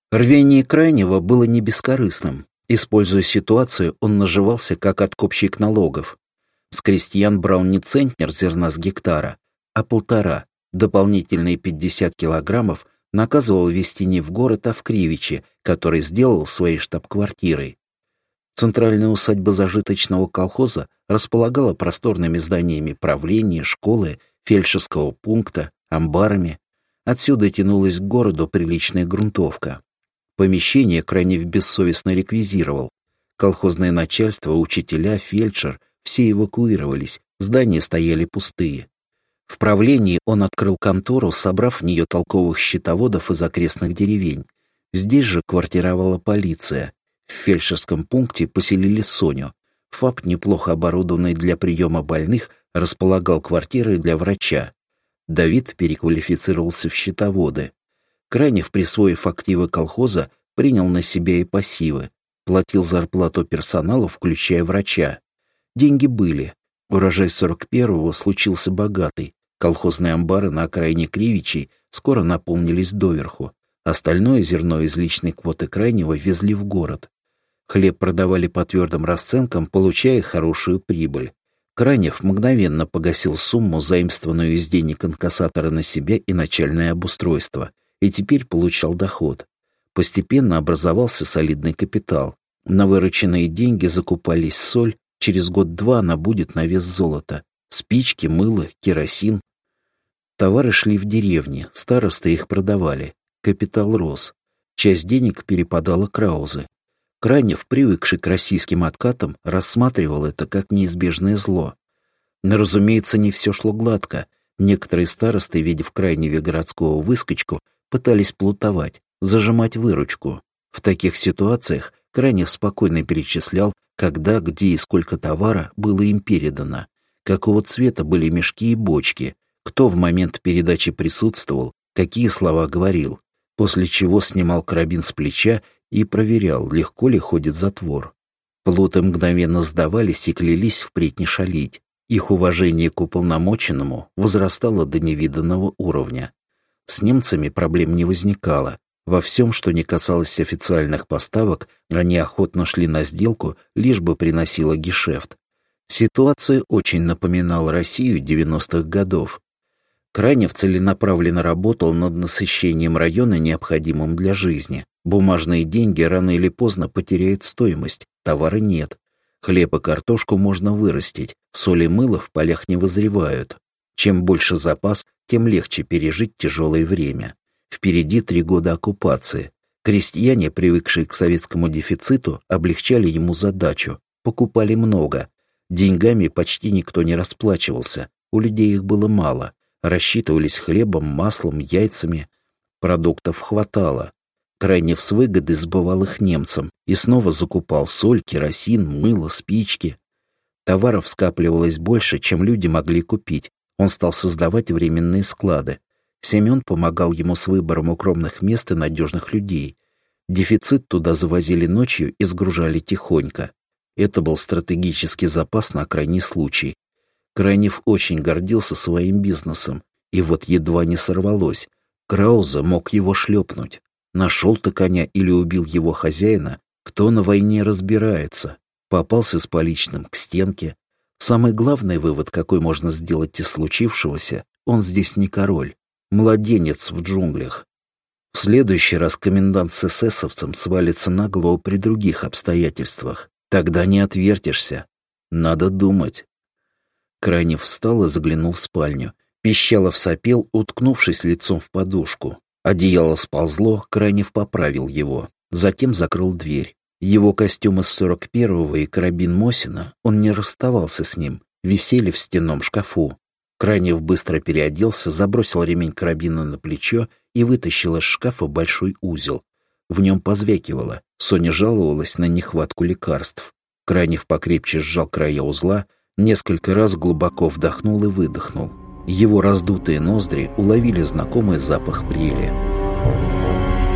Рвение Крайнего было не бескорыстным. Используя ситуацию, он наживался как откупщик налогов. С крестьян брал не центнер зерна с гектара, а 1,5. Дополнительные 50 килограммов наказывал везти не в город, а в Кривичи, который сделал своей штаб-квартирой. Центральная усадьба зажиточного колхоза располагала просторными зданиями правления, школы, фельдшерского пункта, амбарами. Отсюда тянулась к городу приличная грунтовка. Помещение Крайнев бессовестно реквизировал. Колхозное начальство, учителя, фельдшер — все эвакуировались, здания стояли пустые. В правлении он открыл контору, собрав в нее толковых счетоводов из окрестных деревень. Здесь же квартировала полиция. В фельдшерском пункте поселили Соню. ФАП, неплохо оборудованный для приема больных, располагал квартирой для врача. Давид переквалифицировался в счетоводы. Крайнев, присвоив активы колхоза, принял на себя и пассивы, платил зарплату персоналу, включая врача. Деньги были. Урожай 41-го случился богатый. Колхозные амбары на окраине Кривичей скоро наполнились доверху. Остальное зерно из личной квоты Крайнего везли в город. Хлеб продавали по твердым расценкам, получая хорошую прибыль. Крайнев мгновенно погасил сумму, заимствованную из денег инкассатора, на себя и начальное обустройство, и теперь получал доход. Постепенно образовался солидный капитал. На вырученные деньги закупались соль, через год-два она будет на вес золота. Спички, мыло, керосин. Товары шли в деревни, старосты их продавали. Капитал рос. Часть денег перепадала Краузе. Крайнев, привыкший к российским откатам, рассматривал это как неизбежное зло. Но, разумеется, не все шло гладко. Некоторые старосты, видя в Крайневе городского выскочку, пытались плутовать, зажимать выручку. В таких ситуациях Крайнев спокойно перечислял, когда, где и сколько товара было им передано, какого цвета были мешки и бочки, кто в момент передачи присутствовал, какие слова говорил, после чего снимал карабин с плеча и проверял, легко ли ходит затвор. Плуты мгновенно сдавались и клялись впредь не шалить. Их уважение к уполномоченному возрастало до невиданного уровня. С немцами проблем не возникало. Во всем, что не касалось официальных поставок, они охотно шли на сделку, лишь бы приносило гешефт. Ситуация очень напоминала Россию 90-х годов. Крайнев целенаправленно работал над насыщением района необходимым для жизни. Бумажные деньги рано или поздно потеряют стоимость, товара нет. Хлеб и картошку можно вырастить, соль и мыло в полях не вызревают. Чем больше запас, тем легче пережить тяжелое время. Впереди 3 года оккупации. Крестьяне, привыкшие к советскому дефициту, облегчали ему задачу, покупали много. Деньгами почти никто не расплачивался, у людей их было мало. Рассчитывались хлебом, маслом, яйцами. Продуктов хватало. Крайнев с выгодой сбывал их немцам и снова закупал соль, керосин, мыло, спички. Товаров скапливалось больше, чем люди могли купить. Он стал создавать временные склады. Семен помогал ему с выбором укромных мест и надежных людей. Дефицит туда завозили ночью и сгружали тихонько. Это был стратегический запас на крайний случай. Крайнев очень гордился своим бизнесом, и вот едва не сорвалось. Краузе мог его шлепнуть. Нашел ты коня или убил его хозяина, кто на войне разбирается. Попался с поличным к стенке. Самый главный вывод, какой можно сделать из случившегося, он здесь не король, младенец в джунглях. В следующий раз комендант с эсэсовцем свалится на голову при других обстоятельствах. Тогда не отвертишься. Надо думать. Крайнев встал и заглянул в спальню. Пищалов сопел, уткнувшись лицом в подушку. Одеяло сползло, Крайнев поправил его. Затем закрыл дверь. Его костюм из 41-го и карабин Мосина, он не расставался с ним, висели в стенном шкафу. Крайнев быстро переоделся, забросил ремень карабина на плечо и вытащил из шкафа большой узел. В нем позвякивало. Соня жаловалась на нехватку лекарств. Крайнев покрепче сжал края узла, несколько раз глубоко вдохнул и выдохнул. Его раздутые ноздри уловили знакомый запах прели.